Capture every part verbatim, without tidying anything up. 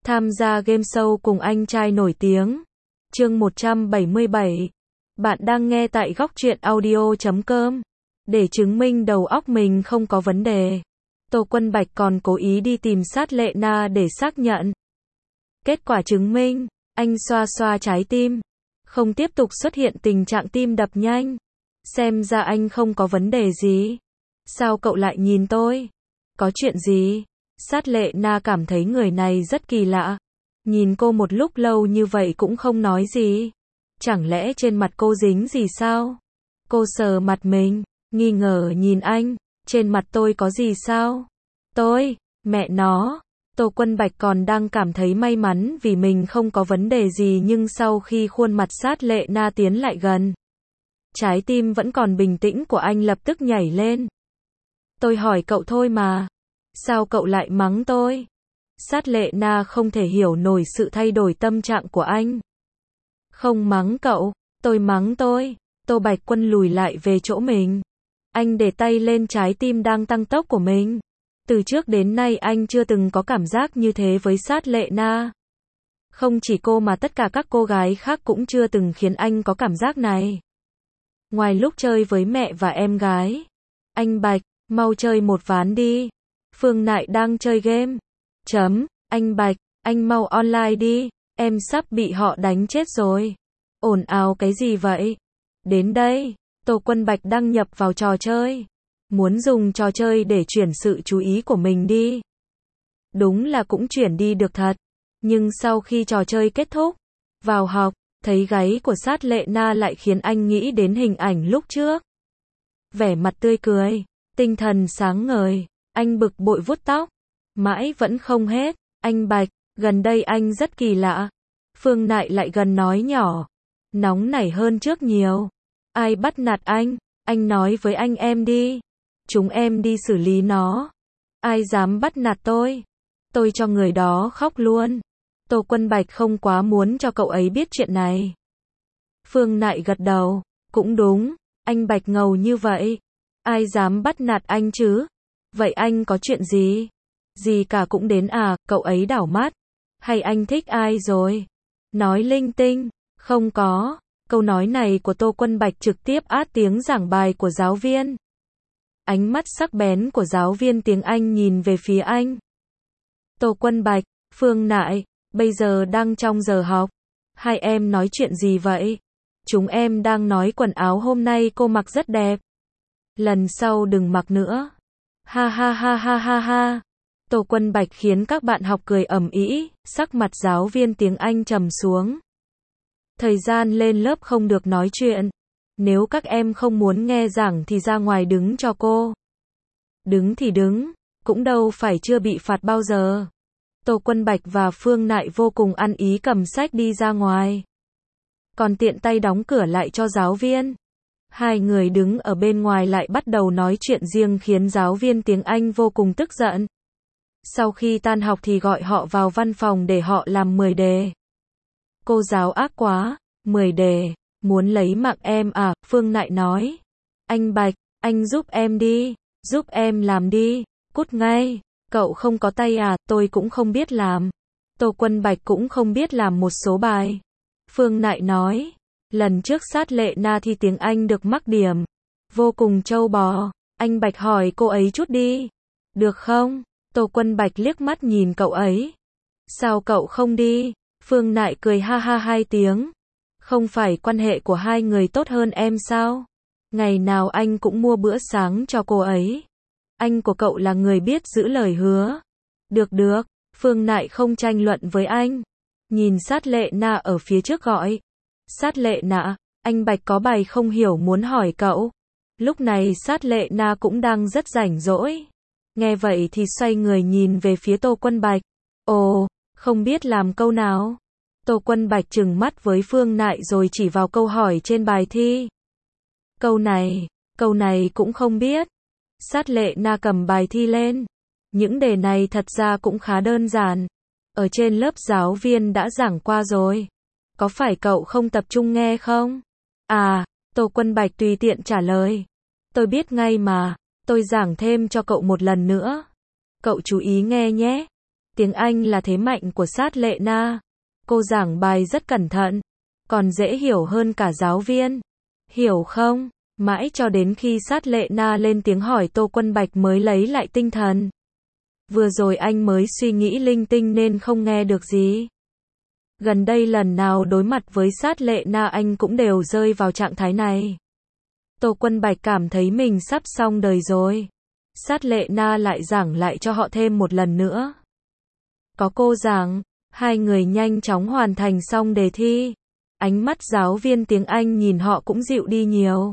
Tham gia game show cùng anh trai nổi tiếng. Chương một trăm bảy mươi bảy. Bạn đang nghe tại góc truyện audio chấm com. Để chứng minh đầu óc mình không có vấn đề, Tô Quân Bạch còn cố ý đi tìm Sát Lệ Na để xác nhận. Kết quả chứng minh, anh xoa xoa trái tim, không tiếp tục xuất hiện tình trạng tim đập nhanh. Xem ra anh không có vấn đề gì. Sao cậu lại nhìn tôi? Có chuyện gì? Sát Lệ Na cảm thấy người này rất kỳ lạ. Nhìn cô một lúc lâu như vậy cũng không nói gì. Chẳng lẽ trên mặt cô dính gì sao? Cô sờ mặt mình, nghi ngờ nhìn anh. Trên mặt tôi có gì sao? Tôi, mẹ nó. Tô Quân Bạch còn đang cảm thấy may mắn vì mình không có vấn đề gì, nhưng sau khi khuôn mặt Sát Lệ Na tiến lại gần, trái tim vẫn còn bình tĩnh của anh lập tức nhảy lên. Tôi hỏi cậu thôi mà. Sao cậu lại mắng tôi? Sát Lệ Na không thể hiểu nổi sự thay đổi tâm trạng của anh. Không mắng cậu, tôi mắng tôi. Tô Bạch Quân lùi lại về chỗ mình. Anh để tay lên trái tim đang tăng tốc của mình. Từ trước đến nay anh chưa từng có cảm giác như thế với Sát Lệ Na. Không chỉ cô mà tất cả các cô gái khác cũng chưa từng khiến anh có cảm giác này. Ngoài lúc chơi với mẹ và em gái. Anh Bạch, mau chơi một ván đi. Phương Nại đang chơi game. Chấm, anh Bạch, anh mau online đi. Em sắp bị họ đánh chết rồi. Ồn ào cái gì vậy? Đến đây, Tô Quân Bạch đăng nhập vào trò chơi. Muốn dùng trò chơi để chuyển sự chú ý của mình đi. Đúng là cũng chuyển đi được thật. Nhưng sau khi trò chơi kết thúc, vào học, thấy gáy của Sát Lệ Na lại khiến anh nghĩ đến hình ảnh lúc trước. Vẻ mặt tươi cười, tinh thần sáng ngời, anh bực bội vuốt tóc. Mãi vẫn không hết. Anh Bạch, gần đây anh rất kỳ lạ. Phương Nại lại gần nói nhỏ. Nóng nảy hơn trước nhiều. Ai bắt nạt anh? Anh nói với anh em đi. Chúng em đi xử lý nó. Ai dám bắt nạt tôi? Tôi cho người đó khóc luôn. Tô Quân Bạch không quá muốn cho cậu ấy biết chuyện này. Phương Nại gật đầu. Cũng đúng, anh Bạch ngầu như vậy. Ai dám bắt nạt anh chứ? Vậy anh có chuyện gì? Gì cả cũng đến à? Cậu ấy đảo mắt. Hay anh thích ai rồi? Nói linh tinh. Không có. Câu nói này của Tô Quân Bạch trực tiếp át tiếng giảng bài của giáo viên. Ánh mắt sắc bén của giáo viên tiếng Anh nhìn về phía anh. Tô Quân Bạch, Phương Nại, bây giờ đang trong giờ học. Hai em nói chuyện gì vậy? Chúng em đang nói quần áo hôm nay cô mặc rất đẹp. Lần sau đừng mặc nữa. Ha ha ha ha ha ha. Tô Quân Bạch khiến các bạn học cười ầm ĩ, sắc mặt giáo viên tiếng Anh trầm xuống. Thời gian lên lớp không được nói chuyện. Nếu các em không muốn nghe giảng thì ra ngoài đứng cho cô. Đứng thì đứng, cũng đâu phải chưa bị phạt bao giờ. Tô Quân Bạch và Phương Nại vô cùng ăn ý cầm sách đi ra ngoài. Còn tiện tay đóng cửa lại cho giáo viên. Hai người đứng ở bên ngoài lại bắt đầu nói chuyện riêng khiến giáo viên tiếng Anh vô cùng tức giận. Sau khi tan học thì gọi họ vào văn phòng để họ làm mười đề. Cô giáo ác quá, mười đề, muốn lấy mạng em à? Phương Nại nói. Anh Bạch, anh giúp em đi, giúp em làm đi, cút ngay. Cậu không có tay à? Tôi cũng không biết làm. Tô Quân Bạch cũng không biết làm một số bài. Phương Nại nói. Lần trước Sát Lệ Na thi tiếng Anh được mắc điểm. Vô cùng trâu bò. Anh Bạch hỏi cô ấy chút đi. Được không? Tô Quân Bạch liếc mắt nhìn cậu ấy. Sao cậu không đi? Phương Nại cười ha ha hai tiếng. Không phải quan hệ của hai người tốt hơn em sao? Ngày nào anh cũng mua bữa sáng cho cô ấy. Anh của cậu là người biết giữ lời hứa. Được được, Phương Nại không tranh luận với anh. Nhìn Sát Lệ Na ở phía trước gọi. Sát Lệ Na, anh Bạch có bài không hiểu muốn hỏi cậu. Lúc này Sát Lệ Na cũng đang rất rảnh rỗi. Nghe vậy thì xoay người nhìn về phía Tô Quân Bạch. Ồ, không biết làm câu nào. Tô Quân Bạch trừng mắt với Phương Nại rồi chỉ vào câu hỏi trên bài thi. Câu này, câu này cũng không biết. Sát Lệ Na cầm bài thi lên. Những đề này thật ra cũng khá đơn giản. Ở trên lớp giáo viên đã giảng qua rồi. Có phải cậu không tập trung nghe không? À, Tô Quân Bạch tùy tiện trả lời. Tôi biết ngay mà, tôi giảng thêm cho cậu một lần nữa. Cậu chú ý nghe nhé. Tiếng Anh là thế mạnh của Sát Lệ Na. Cô giảng bài rất cẩn thận, còn dễ hiểu hơn cả giáo viên. Hiểu không? Mãi cho đến khi Sát Lệ Na lên tiếng hỏi Tô Quân Bạch mới lấy lại tinh thần. Vừa rồi anh mới suy nghĩ linh tinh nên không nghe được gì. Gần đây lần nào đối mặt với Sát Lệ Na anh cũng đều rơi vào trạng thái này. Tô Quân Bạch cảm thấy mình sắp xong đời rồi. Sát Lệ Na lại giảng lại cho họ thêm một lần nữa. Có cô giảng, hai người nhanh chóng hoàn thành xong đề thi. Ánh mắt giáo viên tiếng Anh nhìn họ cũng dịu đi nhiều.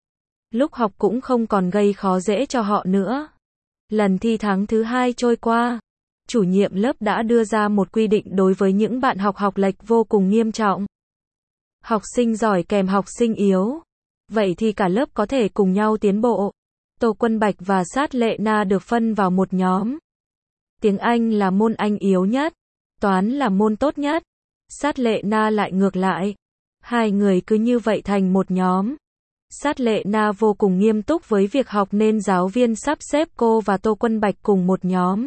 Lúc học cũng không còn gây khó dễ cho họ nữa. Lần thi tháng thứ hai trôi qua, chủ nhiệm lớp đã đưa ra một quy định đối với những bạn học học lệch vô cùng nghiêm trọng. Học sinh giỏi kèm học sinh yếu. Vậy thì cả lớp có thể cùng nhau tiến bộ. Tô Quân Bạch và Sát Lệ Na được phân vào một nhóm. Tiếng Anh là môn anh yếu nhất, toán là môn tốt nhất. Sát Lệ Na lại ngược lại. Hai người cứ như vậy thành một nhóm. Sát Lệ Na vô cùng nghiêm túc với việc học nên giáo viên sắp xếp cô và Tô Quân Bạch cùng một nhóm.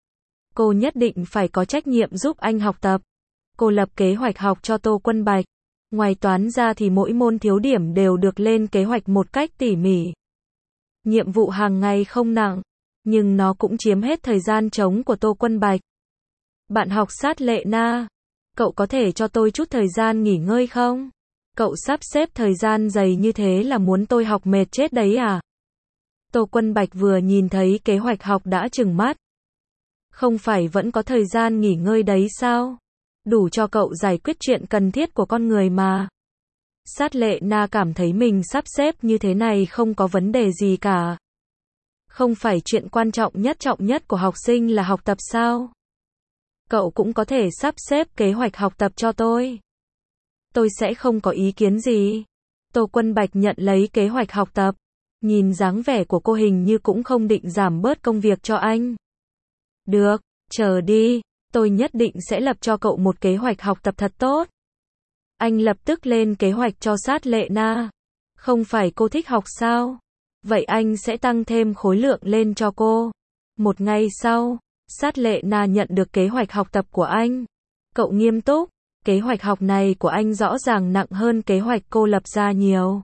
Cô nhất định phải có trách nhiệm giúp anh học tập. Cô lập kế hoạch học cho Tô Quân Bạch. Ngoài toán ra thì mỗi môn thiếu điểm đều được lên kế hoạch một cách tỉ mỉ. Nhiệm vụ hàng ngày không nặng, nhưng nó cũng chiếm hết thời gian trống của Tô Quân Bạch. Bạn học Sát Lệ Na, cậu có thể cho tôi chút thời gian nghỉ ngơi không? Cậu sắp xếp thời gian dày như thế là muốn tôi học mệt chết đấy à? Tô Quân Bạch vừa nhìn thấy kế hoạch học đã trừng mắt. Không phải vẫn có thời gian nghỉ ngơi đấy sao? Đủ cho cậu giải quyết chuyện cần thiết của con người mà. Sát Lệ Na cảm thấy mình sắp xếp như thế này không có vấn đề gì cả. Không phải chuyện quan trọng nhất trọng nhất của học sinh là học tập sao? Cậu cũng có thể sắp xếp kế hoạch học tập cho tôi. Tôi sẽ không có ý kiến gì. Tô Quân Bạch nhận lấy kế hoạch học tập. Nhìn dáng vẻ của cô hình như cũng không định giảm bớt công việc cho anh. Được, chờ đi, tôi nhất định sẽ lập cho cậu một kế hoạch học tập thật tốt. Anh lập tức lên kế hoạch cho Sát Lệ Na. Không phải cô thích học sao? Vậy anh sẽ tăng thêm khối lượng lên cho cô. Một ngày sau, Sát Lệ Na nhận được kế hoạch học tập của anh. Cậu nghiêm túc, kế hoạch học này của anh rõ ràng nặng hơn kế hoạch cô lập ra nhiều.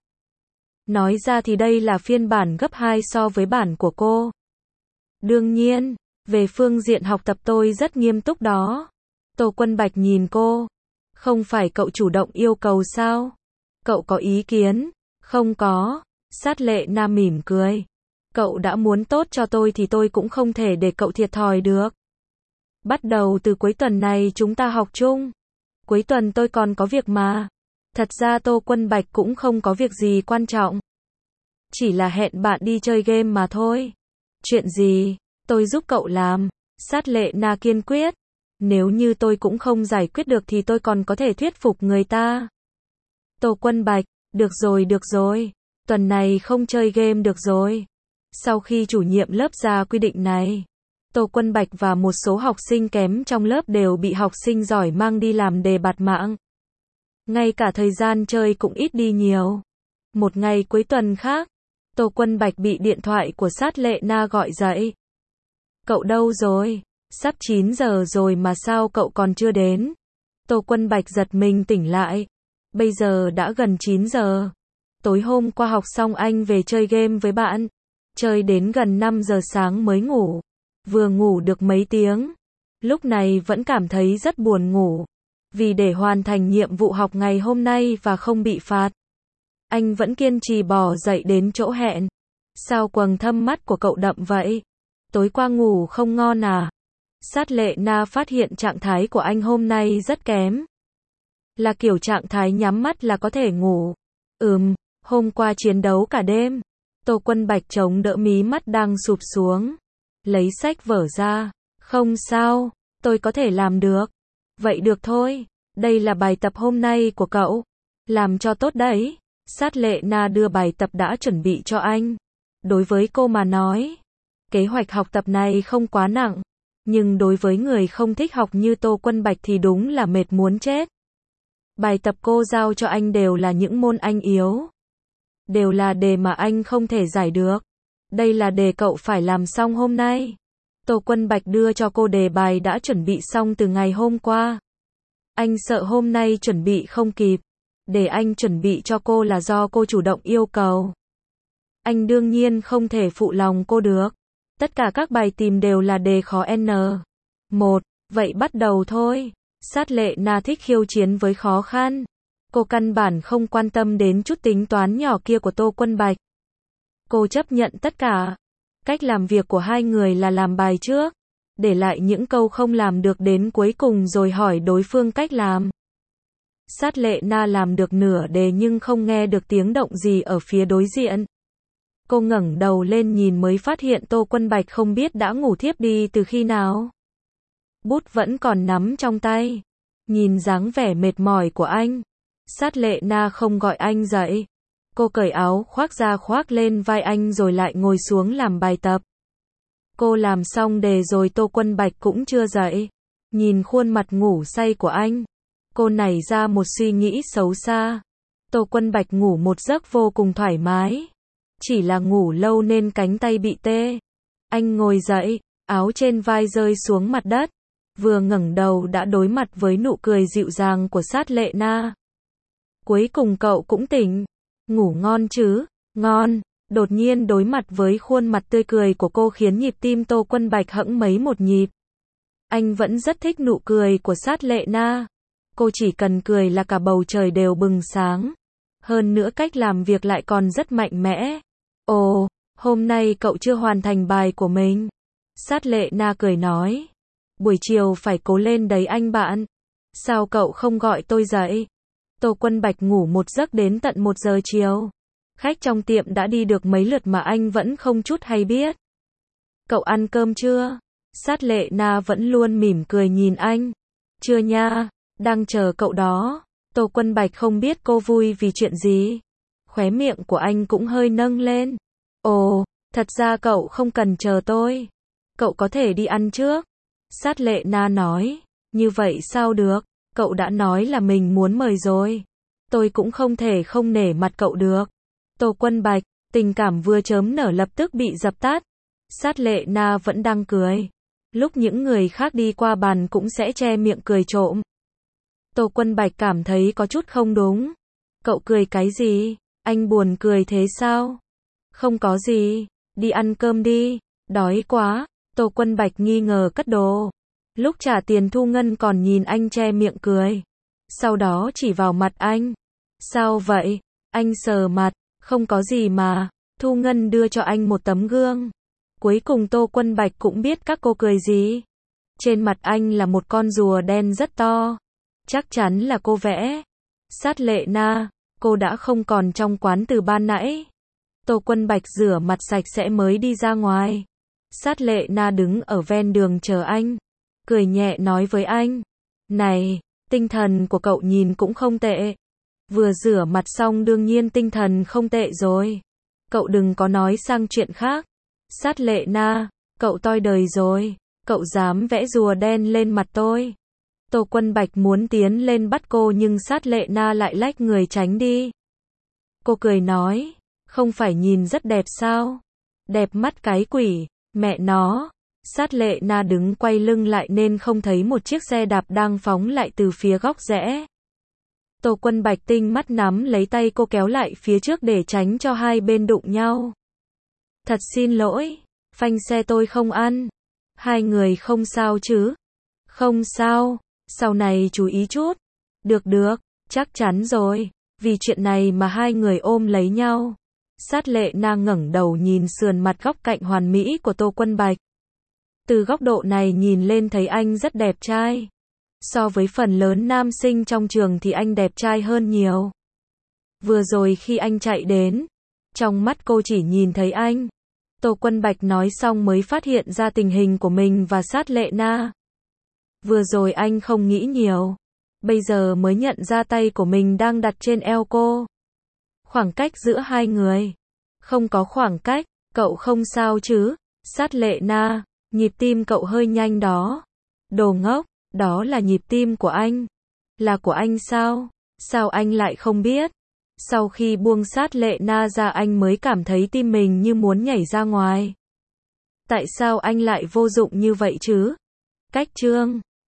Nói ra thì đây là phiên bản gấp hai so với bản của cô. Đương nhiên, về phương diện học tập tôi rất nghiêm túc đó. Tô Quân Bạch nhìn cô. Không phải cậu chủ động yêu cầu sao? Cậu có ý kiến? Không có. Sát Lệ Na mỉm cười. Cậu đã muốn tốt cho tôi thì tôi cũng không thể để cậu thiệt thòi được. Bắt đầu từ cuối tuần này chúng ta học chung. Cuối tuần tôi còn có việc mà. Thật ra Tô Quân Bạch cũng không có việc gì quan trọng. Chỉ là hẹn bạn đi chơi game mà thôi. Chuyện gì? Tôi giúp cậu làm. Sát Lệ Na kiên quyết. Nếu như tôi cũng không giải quyết được thì tôi còn có thể thuyết phục người ta. Tô Quân Bạch, được rồi được rồi. Tuần này không chơi game được rồi. Sau khi chủ nhiệm lớp ra quy định này, Tô Quân Bạch và một số học sinh kém trong lớp đều bị học sinh giỏi mang đi làm đề bạt mạng. Ngay cả thời gian chơi cũng ít đi nhiều. Một ngày cuối tuần khác, Tô Quân Bạch bị điện thoại của Sát Lệ Na gọi dậy. Cậu đâu rồi? Sắp chín giờ rồi mà sao cậu còn chưa đến? Tô Quân Bạch giật mình tỉnh lại. Bây giờ đã gần chín giờ. Tối hôm qua học xong anh về chơi game với bạn. Chơi đến gần năm giờ sáng mới ngủ. Vừa ngủ được mấy tiếng. Lúc này vẫn cảm thấy rất buồn ngủ. Vì để hoàn thành nhiệm vụ học ngày hôm nay và không bị phạt, anh vẫn kiên trì bò dậy đến chỗ hẹn. Sao quầng thâm mắt của cậu đậm vậy? Tối qua ngủ không ngon à? Sát Lệ Na phát hiện trạng thái của anh hôm nay rất kém. Là kiểu trạng thái nhắm mắt là có thể ngủ. Ừm, hôm qua chiến đấu cả đêm. Tô Quân Bạch chống đỡ mí mắt đang sụp xuống. Lấy sách vở ra. Không sao, tôi có thể làm được. Vậy được thôi, đây là bài tập hôm nay của cậu. Làm cho tốt đấy. Sát Lệ Na đưa bài tập đã chuẩn bị cho anh. Đối với cô mà nói, kế hoạch học tập này không quá nặng. Nhưng đối với người không thích học như Tô Quân Bạch thì đúng là mệt muốn chết. Bài tập cô giao cho anh đều là những môn anh yếu. Đều là đề mà anh không thể giải được. Đây là đề cậu phải làm xong hôm nay. Tô Quân Bạch đưa cho cô đề bài đã chuẩn bị xong từ ngày hôm qua. Anh sợ hôm nay chuẩn bị không kịp. Để anh chuẩn bị cho cô là do cô chủ động yêu cầu. Anh đương nhiên không thể phụ lòng cô được. Tất cả các bài tìm đều là đề khó N một. Vậy bắt đầu thôi. Sát Lệ Na thích khiêu chiến với khó khăn. Cô căn bản không quan tâm đến chút tính toán nhỏ kia của Tô Quân Bạch. Cô chấp nhận tất cả. Cách làm việc của hai người là làm bài trước, để lại những câu không làm được đến cuối cùng rồi hỏi đối phương cách làm. Sát Lệ Na làm được nửa đề nhưng không nghe được tiếng động gì ở phía đối diện. Cô ngẩng đầu lên nhìn mới phát hiện Tô Quân Bạch không biết đã ngủ thiếp đi từ khi nào. Bút vẫn còn nắm trong tay. Nhìn dáng vẻ mệt mỏi của anh, Sát Lệ Na không gọi anh dậy. Cô cởi áo khoác ra khoác lên vai anh rồi lại ngồi xuống làm bài tập. Cô làm xong đề rồi Tô Quân Bạch cũng chưa dậy. Nhìn khuôn mặt ngủ say của anh, cô nảy ra một suy nghĩ xấu xa. Tô Quân Bạch ngủ một giấc vô cùng thoải mái. Chỉ là ngủ lâu nên cánh tay bị tê. Anh ngồi dậy, áo trên vai rơi xuống mặt đất. Vừa ngẩng đầu đã đối mặt với nụ cười dịu dàng của Sát Lệ Na. Cuối cùng cậu cũng tỉnh. Ngủ ngon chứ? Ngon. Đột nhiên đối mặt với khuôn mặt tươi cười của cô khiến nhịp tim Tô Quân Bạch hẫng mấy một nhịp. Anh vẫn rất thích nụ cười của Sát Lệ Na. Cô chỉ cần cười là cả bầu trời đều bừng sáng. Hơn nữa cách làm việc lại còn rất mạnh mẽ. Ồ, hôm nay cậu chưa hoàn thành bài của mình. Sát Lệ Na cười nói. Buổi chiều phải cố lên đấy anh bạn. Sao cậu không gọi tôi dậy? Tô Quân Bạch ngủ một giấc đến tận một giờ chiều. Khách trong tiệm đã đi được mấy lượt mà anh vẫn không chút hay biết. Cậu ăn cơm chưa? Sát Lệ Na vẫn luôn mỉm cười nhìn anh. Chưa nha, đang chờ cậu đó. Tô Quân Bạch không biết cô vui vì chuyện gì. Khóe miệng của anh cũng hơi nâng lên. Ồ, thật ra cậu không cần chờ tôi. Cậu có thể đi ăn trước. Sát Lệ Na nói. Như vậy sao được? Cậu đã nói là mình muốn mời rồi. Tôi cũng không thể không nể mặt cậu được. Tô Quân Bạch, tình cảm vừa chớm nở lập tức bị dập tắt. Sát Lệ Na vẫn đang cười. Lúc những người khác đi qua bàn cũng sẽ che miệng cười trộm. Tô Quân Bạch cảm thấy có chút không đúng. Cậu cười cái gì? Anh buồn cười thế sao? Không có gì. Đi ăn cơm đi. Đói quá. Tô Quân Bạch nghi ngờ cất đồ. Lúc trả tiền Thu Ngân còn nhìn anh che miệng cười. Sau đó chỉ vào mặt anh. Sao vậy? Anh sờ mặt. Không có gì mà. Thu Ngân đưa cho anh một tấm gương. Cuối cùng Tô Quân Bạch cũng biết các cô cười gì. Trên mặt anh là một con rùa đen rất to. Chắc chắn là cô vẽ. Sát Lệ Na, cô đã không còn trong quán từ ban nãy. Tô Quân Bạch rửa mặt sạch sẽ mới đi ra ngoài. Sát Lệ Na đứng ở ven đường chờ anh. Cười nhẹ nói với anh. Này, tinh thần của cậu nhìn cũng không tệ. Vừa rửa mặt xong đương nhiên tinh thần không tệ rồi. Cậu đừng có nói sang chuyện khác. Sát Lệ Na, cậu toi đời rồi. Cậu dám vẽ rùa đen lên mặt tôi. Tô Quân Bạch muốn tiến lên bắt cô nhưng Sát Lệ Na lại lách người tránh đi. Cô cười nói. Không phải nhìn rất đẹp sao? Đẹp mắt cái quỷ. Mẹ nó. Sát Lệ Na đứng quay lưng lại nên không thấy một chiếc xe đạp đang phóng lại từ phía góc rẽ. Tô Quân Bạch tinh mắt nắm lấy tay cô kéo lại phía trước để tránh cho hai bên đụng nhau. Thật xin lỗi, phanh xe tôi không ăn. Hai người không sao chứ? Không sao, sau này chú ý chút. Được được, chắc chắn rồi, vì chuyện này mà hai người ôm lấy nhau. Sát Lệ Na ngẩng đầu nhìn sườn mặt góc cạnh hoàn mỹ của Tô Quân Bạch. Từ góc độ này nhìn lên thấy anh rất đẹp trai. So với phần lớn nam sinh trong trường thì anh đẹp trai hơn nhiều. Vừa rồi khi anh chạy đến, trong mắt cô chỉ nhìn thấy anh. Tô Quân Bạch nói xong mới phát hiện ra tình hình của mình và Sát Lệ Na. Vừa rồi anh không nghĩ nhiều. Bây giờ mới nhận ra tay của mình đang đặt trên eo cô. Khoảng cách giữa hai người. Không có khoảng cách, cậu không sao chứ? Sát Lệ Na, nhịp tim cậu hơi nhanh đó. Đồ ngốc, đó là nhịp tim của anh. Là của anh sao? Sao anh lại không biết? Sau khi buông Sát Lệ Na ra anh mới cảm thấy tim mình như muốn nhảy ra ngoài. Tại sao anh lại vô dụng như vậy chứ? Cách chương